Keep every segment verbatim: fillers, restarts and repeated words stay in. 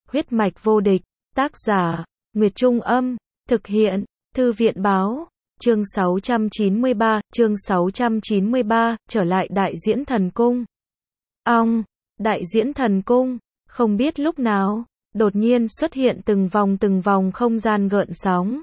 Huyết mạch vô địch, tác giả, Nguyệt Trung Âm, thực hiện, Thư viện Báo, chương sáu trăm chín mươi ba, chương sáu trăm chín mươi ba, trở lại Đại Diễn Thần Cung. Ong, Đại Diễn Thần Cung, không biết lúc nào, đột nhiên xuất hiện từng vòng từng vòng không gian gợn sóng.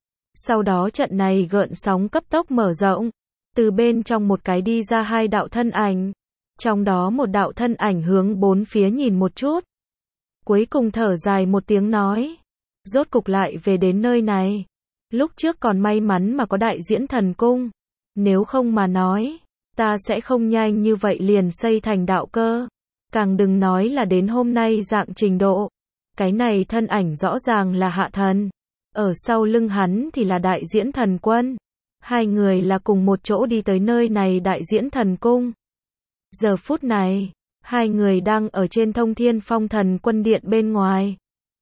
Sau đó trận này gợn sóng cấp tốc mở rộng, từ bên trong một cái đi ra hai đạo thân ảnh, trong đó một đạo thân ảnh hướng bốn phía nhìn một chút. Cuối cùng thở dài một tiếng nói, rốt cục lại về đến nơi này. Lúc trước còn may mắn mà có Đại Diễn Thần Cung, nếu không mà nói, ta sẽ không nhanh như vậy liền xây thành đạo cơ, càng đừng nói là đến hôm nay dạng trình độ. Cái này thân ảnh rõ ràng là Hạ Thần, ở sau lưng hắn thì là Đại Diễn Thần Quân, hai người là cùng một chỗ đi tới nơi này Đại Diễn Thần Cung. Giờ phút này, hai người đang ở trên Thông Thiên Phong Thần Quân Điện bên ngoài.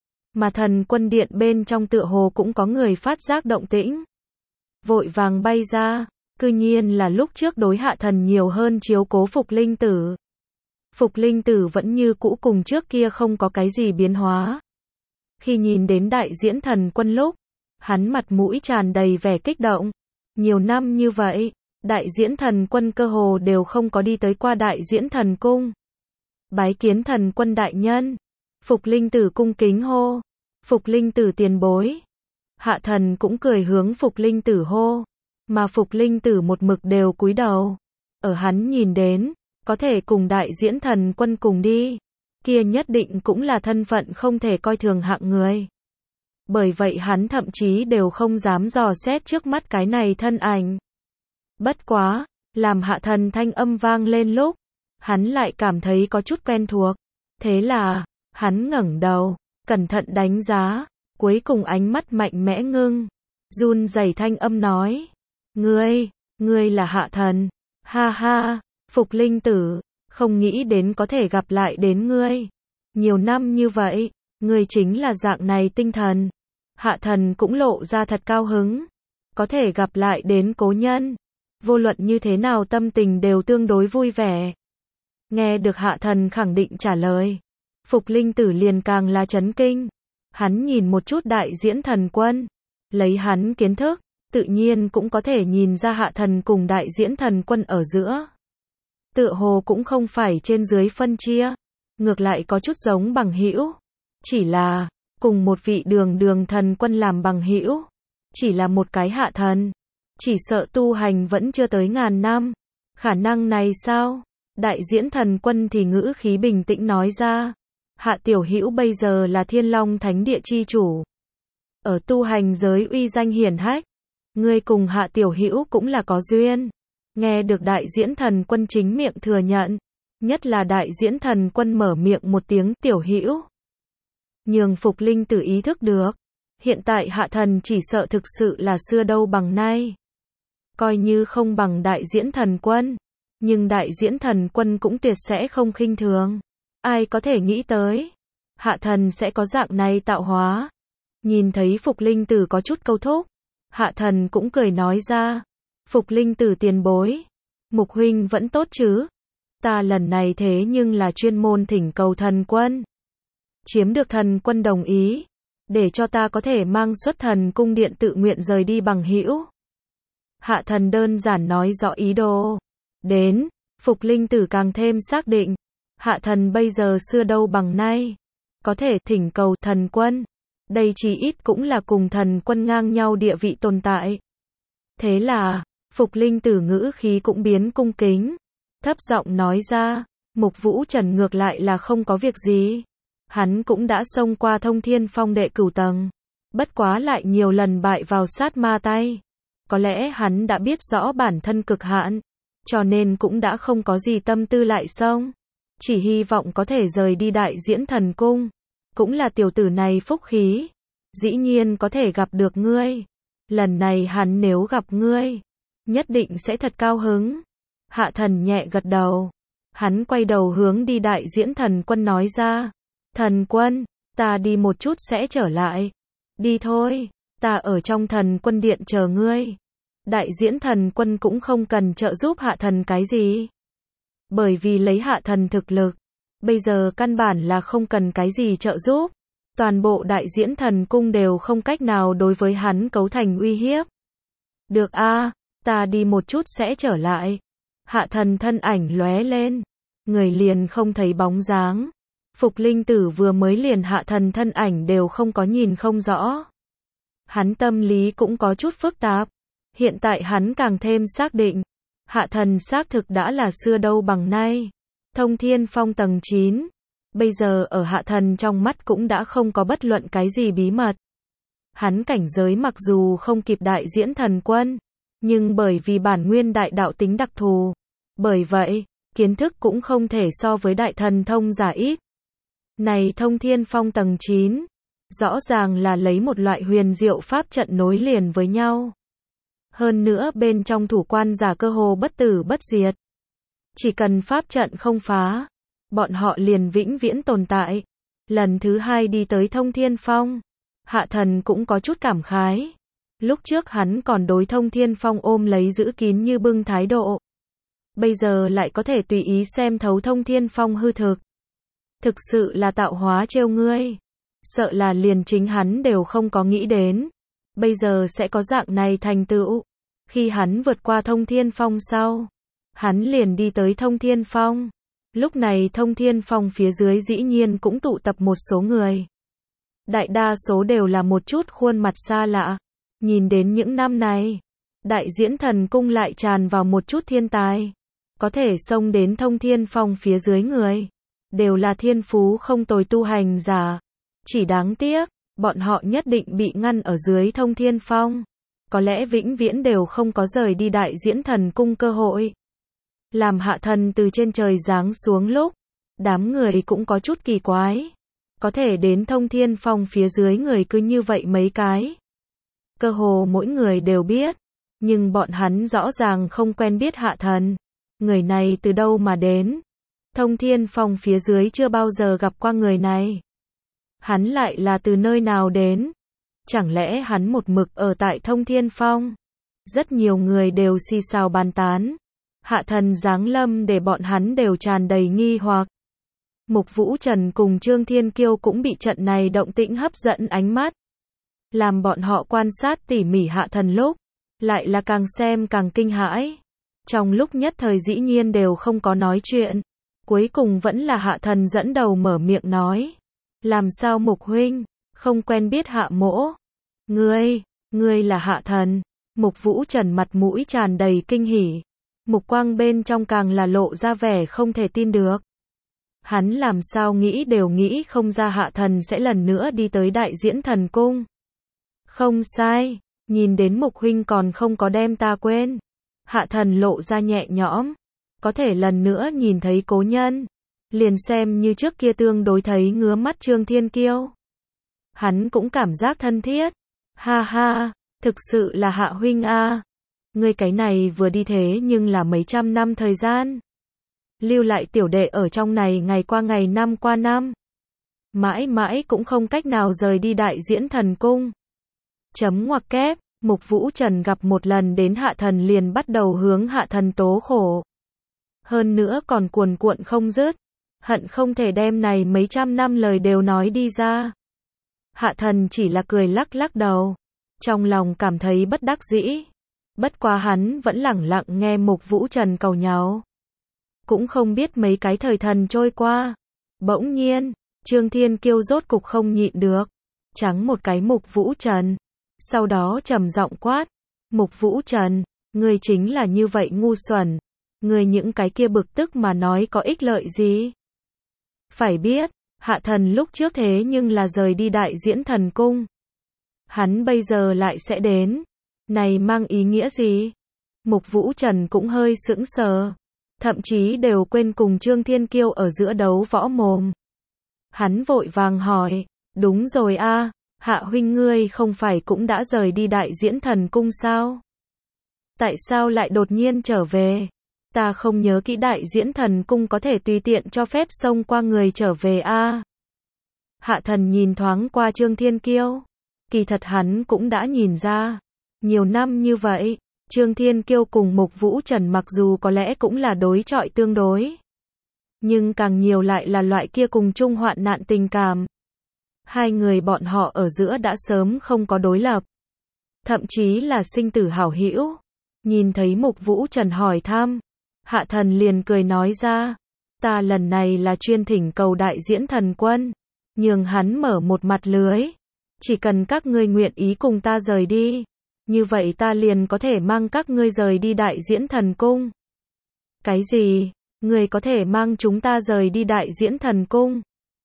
Mà Thần Quân Điện bên trong tựa hồ cũng có người phát giác động tĩnh. Vội vàng bay ra, cư nhiên là lúc trước đối Hạ Thần nhiều hơn chiếu cố Phục Linh Tử. Phục Linh Tử vẫn như cũ cùng trước kia không có cái gì biến hóa. Khi nhìn đến Đại Diễn Thần Quân lúc, hắn mặt mũi tràn đầy vẻ kích động. Nhiều năm như vậy, Đại Diễn Thần Quân cơ hồ đều không có đi tới qua Đại Diễn Thần Cung. Bái kiến Thần Quân đại nhân. Phục Linh Tử cung kính hô. Phục Linh Tử tiền bối. Hạ Thần cũng cười hướng Phục Linh Tử hô. Mà Phục Linh Tử một mực đều cúi đầu. Ở hắn nhìn đến, có thể cùng Đại Diễn Thần Quân cùng đi, kia nhất định cũng là thân phận không thể coi thường hạng người. Bởi vậy hắn thậm chí đều không dám dò xét trước mắt cái này thân ảnh. Bất quá, làm Hạ Thần thanh âm vang lên lúc, hắn lại cảm thấy có chút quen thuộc. Thế là, hắn ngẩng đầu, cẩn thận đánh giá, cuối cùng ánh mắt mạnh mẽ ngưng, run rẩy thanh âm nói, ngươi, ngươi là Hạ Thần, ha ha, Phục Linh Tử, không nghĩ đến có thể gặp lại đến ngươi. Nhiều năm như vậy, ngươi chính là dạng này tinh thần. Hạ Thần cũng lộ ra thật cao hứng, có thể gặp lại đến cố nhân. Vô luận như thế nào tâm tình đều tương đối vui vẻ. Nghe được Hạ Thần khẳng định trả lời, Phục Linh Tử liền càng là chấn kinh. Hắn nhìn một chút Đại Diễn Thần Quân, lấy hắn kiến thức, tự nhiên cũng có thể nhìn ra Hạ Thần cùng Đại Diễn Thần Quân ở giữa. Tựa hồ cũng không phải trên dưới phân chia, ngược lại có chút giống bằng hữu. Chỉ là, cùng một vị đường đường thần quân làm bằng hữu, chỉ là một cái Hạ Thần, chỉ sợ tu hành vẫn chưa tới ngàn năm. Khả năng này sao? Đại Diễn Thần Quân thì ngữ khí bình tĩnh nói ra, Hạ tiểu hữu bây giờ là Thiên Long Thánh Địa chi chủ, ở tu hành giới uy danh hiển hách, ngươi cùng Hạ tiểu hữu cũng là có duyên. Nghe được Đại Diễn Thần Quân chính miệng thừa nhận, nhất là Đại Diễn Thần Quân mở miệng một tiếng tiểu hữu, nhường Phục Linh Tử ý thức được, hiện tại Hạ Thần chỉ sợ thực sự là xưa đâu bằng nay. Coi như không bằng Đại Diễn Thần Quân, nhưng Đại Diễn Thần Quân cũng tuyệt sẽ không khinh thường. Ai có thể nghĩ tới, Hạ Thần sẽ có dạng này tạo hóa. Nhìn thấy Phục Linh Tử có chút câu thúc, Hạ Thần cũng cười nói ra, Phục Linh Tử tiền bối, Mục huynh vẫn tốt chứ? Ta lần này thế nhưng là chuyên môn thỉnh cầu Thần Quân, chiếm được Thần Quân đồng ý, để cho ta có thể mang xuất Thần Cung Điện tự nguyện rời đi bằng hữu. Hạ Thần đơn giản nói rõ ý đồ. Đến, Phục Linh Tử càng thêm xác định, Hạ Thần bây giờ xưa đâu bằng nay, có thể thỉnh cầu Thần Quân, đây chí ít cũng là cùng Thần Quân ngang nhau địa vị tồn tại. Thế là, Phục Linh Tử ngữ khí cũng biến cung kính, thấp giọng nói ra, Mục Vũ Trần ngược lại là không có việc gì. Hắn cũng đã xông qua Thông Thiên Phong đệ cửu tầng, bất quá lại nhiều lần bại vào sát ma tay. Có lẽ hắn đã biết rõ bản thân cực hạn, cho nên cũng đã không có gì tâm tư lại xông. Chỉ hy vọng có thể rời đi Đại Diễn Thần Cung. Cũng là tiểu tử này phúc khí, dĩ nhiên có thể gặp được ngươi. Lần này hắn nếu gặp ngươi, nhất định sẽ thật cao hứng. Hạ Thần nhẹ gật đầu. Hắn quay đầu hướng đi Đại Diễn Thần Quân nói ra, Thần Quân, ta đi một chút sẽ trở lại. Đi thôi, ta ở trong Thần Quân Điện chờ ngươi. Đại Diễn Thần Quân cũng không cần trợ giúp Hạ Thần cái gì. Bởi vì lấy Hạ Thần thực lực, bây giờ căn bản là không cần cái gì trợ giúp. Toàn bộ đại diễn thần cung đều không cách nào đối với hắn cấu thành uy hiếp. Được a, ta đi một chút sẽ trở lại. Hạ thần thân ảnh lóe lên, người liền không thấy bóng dáng. Phục Linh Tử vừa mới liền hạ thần thân ảnh đều không có nhìn không rõ. Hắn tâm lý cũng có chút phức tạp. Hiện tại hắn càng thêm xác định. Hạ thần xác thực đã là xưa đâu bằng nay. Thông Thiên Phong tầng chín. Bây giờ ở hạ thần trong mắt cũng đã không có bất luận cái gì bí mật. Hắn cảnh giới mặc dù không kịp đại diễn thần quân, nhưng bởi vì bản nguyên đại đạo tính đặc thù. Bởi vậy, kiến thức cũng không thể so với đại thần thông giả ít. Này Thông Thiên Phong tầng chín, rõ ràng là lấy một loại huyền diệu pháp trận nối liền với nhau. Hơn nữa bên trong thủ quan giả cơ hồ bất tử bất diệt. Chỉ cần pháp trận không phá, bọn họ liền vĩnh viễn tồn tại. Lần thứ hai đi tới Thông Thiên Phong, hạ thần cũng có chút cảm khái. Lúc trước hắn còn đối Thông Thiên Phong ôm lấy giữ kín như bưng thái độ. Bây giờ lại có thể tùy ý xem thấu Thông Thiên Phong hư thực. Thực sự là tạo hóa trêu ngươi. Sợ là liền chính hắn đều không có nghĩ đến. Bây giờ sẽ có dạng này thành tựu. Khi hắn vượt qua Thông Thiên Phong sau, hắn liền đi tới Thông Thiên Phong. Lúc này Thông Thiên Phong phía dưới dĩ nhiên cũng tụ tập một số người. Đại đa số đều là một chút khuôn mặt xa lạ. Nhìn đến những năm này, đại diễn thần cung lại tràn vào một chút thiên tài. Có thể xông đến Thông Thiên Phong phía dưới người. Đều là thiên phú không tồi tu hành giả. Chỉ đáng tiếc, bọn họ nhất định bị ngăn ở dưới Thông Thiên Phong. Có lẽ vĩnh viễn đều không có rời đi đại diễn thần cung cơ hội. Làm hạ thần từ trên trời giáng xuống lúc, đám người cũng có chút kỳ quái. Có thể đến Thông Thiên Phong phía dưới người cứ như vậy mấy cái. Cơ hồ mỗi người đều biết, nhưng bọn hắn rõ ràng không quen biết hạ thần. Người này từ đâu mà đến? Thông Thiên Phong phía dưới chưa bao giờ gặp qua người này. Hắn lại là từ nơi nào đến? Chẳng lẽ hắn một mực ở tại Thông Thiên Phong? Rất nhiều người đều xì xào bàn tán. Hạ thần giáng lâm để bọn hắn đều tràn đầy nghi hoặc. Mục Vũ Trần cùng Trương Thiên Kiêu cũng bị trận này động tĩnh hấp dẫn ánh mắt. Làm bọn họ quan sát tỉ mỉ hạ thần lúc, lại là càng xem càng kinh hãi. Trong lúc nhất thời dĩ nhiên đều không có nói chuyện. Cuối cùng vẫn là hạ thần dẫn đầu mở miệng nói. Làm sao Mục huynh, không quen biết hạ mỗ? Ngươi, ngươi là hạ thần. Mục Vũ Trần mặt mũi tràn đầy kinh hỉ. Mục quang bên trong càng là lộ ra vẻ không thể tin được. Hắn làm sao nghĩ đều nghĩ không ra hạ thần sẽ lần nữa đi tới đại diễn thần cung. Không sai, nhìn đến Mục huynh còn không có đem ta quên. Hạ thần lộ ra nhẹ nhõm. Có thể lần nữa nhìn thấy cố nhân. Liền xem như trước kia tương đối thấy ngứa mắt Trương Thiên Kiêu. Hắn cũng cảm giác thân thiết. Ha ha, thực sự là hạ huynh a. Ngươi cái này vừa đi thế nhưng là mấy trăm năm thời gian. Lưu lại tiểu đệ ở trong này ngày qua ngày năm qua năm. Mãi mãi cũng không cách nào rời đi đại diễn thần cung. Chấm ngoặc kép, Mục Vũ Trần gặp một lần đến hạ thần liền bắt đầu hướng hạ thần tố khổ. Hơn nữa còn cuồn cuộn không dứt. Hận không thể đem này mấy trăm năm lời đều nói đi ra. Hạ thần chỉ là cười lắc lắc đầu. Trong lòng cảm thấy bất đắc dĩ. Bất quá hắn vẫn lẳng lặng nghe Mục Vũ Trần cầu nháo. Cũng không biết mấy cái thời thần trôi qua. Bỗng nhiên, Trương Thiên Kiêu rốt cục không nhịn được. Trắng một cái Mục Vũ Trần. Sau đó trầm giọng quát. Mục Vũ Trần, ngươi chính là như vậy ngu xuẩn. Ngươi những cái kia bực tức mà nói có ích lợi gì? Phải biết, hạ thần lúc trước thế nhưng là rời đi đại diễn thần cung. Hắn bây giờ lại sẽ đến. Này mang ý nghĩa gì? Mục Vũ Trần cũng hơi sững sờ. Thậm chí đều quên cùng Trương Thiên Kiêu ở giữa đấu võ mồm. Hắn vội vàng hỏi. Đúng rồi a, hạ huynh ngươi không phải cũng đã rời đi đại diễn thần cung sao? Tại sao lại đột nhiên trở về? Ta không nhớ kỹ đại diễn thần cung có thể tùy tiện cho phép xông qua người trở về a. Hạ thần nhìn thoáng qua Trương Thiên Kiêu. Kỳ thật hắn cũng đã nhìn ra. Nhiều năm như vậy, Trương Thiên Kiêu cùng Mục Vũ Trần mặc dù có lẽ cũng là đối chọi tương đối. Nhưng càng nhiều lại là loại kia cùng chung hoạn nạn tình cảm. Hai người bọn họ ở giữa đã sớm không có đối lập, thậm chí là sinh tử hảo hữu. Nhìn thấy Mục Vũ Trần hỏi thăm, Hạ Thần liền cười nói ra, ta lần này là chuyên thỉnh cầu đại diễn thần quân, nhường hắn mở một mặt lưới, chỉ cần các ngươi nguyện ý cùng ta rời đi, như vậy ta liền có thể mang các ngươi rời đi đại diễn thần cung. Cái gì? Ngươi có thể mang chúng ta rời đi đại diễn thần cung?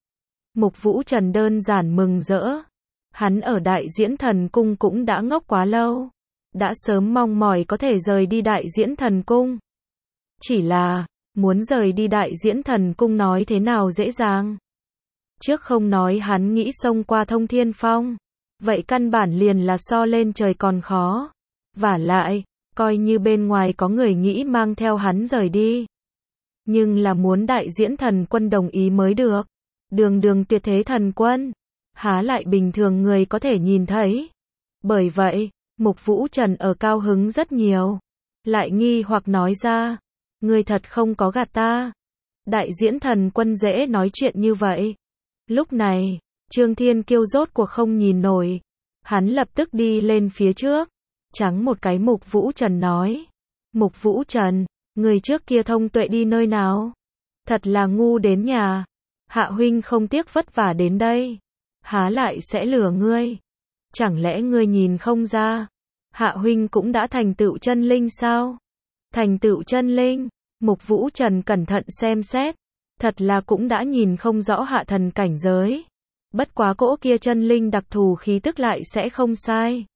Mục Vũ Trần đơn giản mừng rỡ. Hắn ở đại diễn thần cung cũng đã ngốc quá lâu, đã sớm mong mỏi có thể rời đi đại diễn thần cung. Chỉ là, muốn rời đi đại diễn thần cung nói thế nào dễ dàng. Trước không nói hắn nghĩ xông qua thông thiên phong, vậy căn bản liền là so lên trời còn khó. Vả lại, coi như bên ngoài có người nghĩ mang theo hắn rời đi, nhưng là muốn đại diễn thần quân đồng ý mới được. Đường đường tuyệt thế thần quân, há lại bình thường người có thể nhìn thấy. Bởi vậy, Mục Vũ Trần ở cao hứng rất nhiều, lại nghi hoặc nói ra, ngươi thật không có gạt ta. Đại diễn thần quân dễ nói chuyện như vậy. Lúc này, Trương Thiên Kiêu rốt cuộc không nhìn nổi, hắn lập tức đi lên phía trước, trắng một cái Mục Vũ Trần nói, Mục Vũ Trần, người trước kia thông tuệ đi nơi nào? Thật là ngu đến nhà. Hạ huynh không tiếc vất vả đến đây, há lại sẽ lừa ngươi? Chẳng lẽ ngươi nhìn không ra, Hạ huynh cũng đã thành tựu chân linh sao? Thành tựu chân linh? Mục Vũ Trần cẩn thận xem xét, thật là cũng đã nhìn không rõ Hạ Thần cảnh giới. Bất quá cỗ kia chân linh đặc thù khí tức lại sẽ không sai.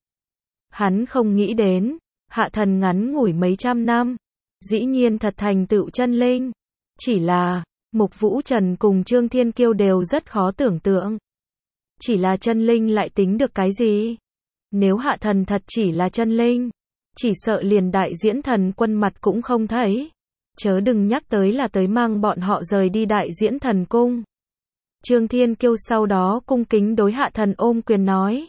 Hắn không nghĩ đến, Hạ Thần ngắn ngủi mấy trăm năm, dĩ nhiên thật thành tựu chân linh. Chỉ là, Mục Vũ Trần cùng Trương Thiên Kiêu đều rất khó tưởng tượng. Chỉ là chân linh lại tính được cái gì? Nếu Hạ Thần thật chỉ là chân linh, chỉ sợ liền đại diễn thần quân mặt cũng không thấy. Chớ đừng nhắc tới là tới mang bọn họ rời đi đại diễn thần cung. Trương Thiên Kiêu sau đó cung kính đối Hạ Thần ôm quyền nói,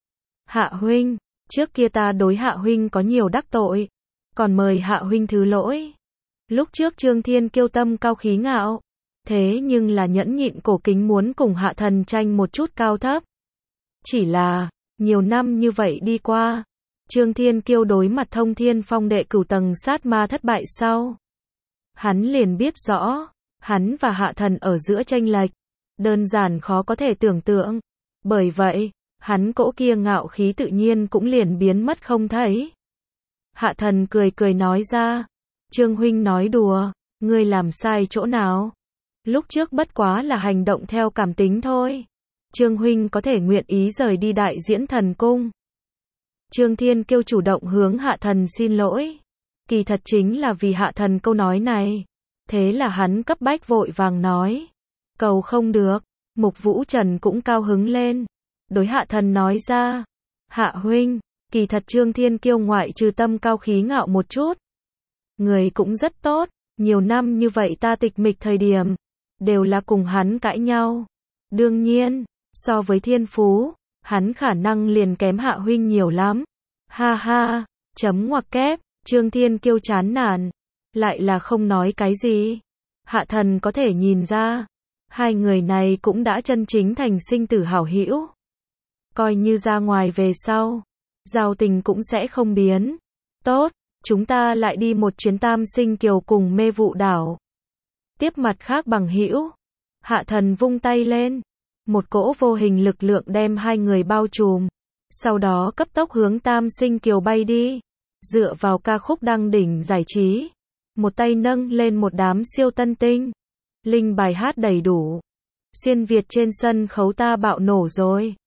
Hạ huynh, trước kia ta đối Hạ huynh có nhiều đắc tội, còn mời Hạ huynh thứ lỗi. Lúc trước Trương Thiên Kiêu tâm cao khí ngạo, thế nhưng là nhẫn nhịn cổ kính muốn cùng Hạ Thần tranh một chút cao thấp. Chỉ là, nhiều năm như vậy đi qua, Trương Thiên Kiêu đối mặt thông thiên phong đệ cửu tầng sát ma thất bại sau, hắn liền biết rõ, hắn và Hạ Thần ở giữa tranh lệch, đơn giản khó có thể tưởng tượng. Bởi vậy, hắn cỗ kia ngạo khí tự nhiên cũng liền biến mất không thấy. Hạ Thần cười cười nói ra, Trương huynh nói đùa, ngươi làm sai chỗ nào? Lúc trước bất quá là hành động theo cảm tính thôi. Trương huynh có thể nguyện ý rời đi đại diễn thần cung. Trương Thiên Kiêu chủ động hướng Hạ Thần xin lỗi. Kỳ thật chính là vì Hạ Thần câu nói này. Thế là hắn cấp bách vội vàng nói, cầu không được. Mục Vũ Trần cũng cao hứng lên, đối Hạ Thần nói ra, Hạ huynh, kỳ thật Trương Thiên Kiêu ngoại trừ tâm cao khí ngạo một chút, người cũng rất tốt. Nhiều năm như vậy ta tịch mịch thời điểm, đều là cùng hắn cãi nhau. Đương nhiên, so với thiên phú, hắn khả năng liền kém Hạ huynh nhiều lắm. Ha ha, chấm ngoặc kép. Trương Thiên Kiêu chán nản, lại là không nói cái gì. Hạ Thần có thể nhìn ra, hai người này cũng đã chân chính thành sinh tử hảo hữu. Coi như ra ngoài về sau, giao tình cũng sẽ không biến. Tốt, chúng ta lại đi một chuyến Tam Sinh Kiều cùng Mê Vụ đảo. Tiếp mặt khác bằng hữu, Hạ Thần vung tay lên, một cỗ vô hình lực lượng đem hai người bao trùm, sau đó cấp tốc hướng Tam Sinh Kiều bay đi. Dựa vào ca khúc đăng đỉnh giải trí, một tay nâng lên một đám siêu tân tinh, linh bài hát đầy đủ. Xuyên Việt trên sân khấu ta bạo nổ rồi.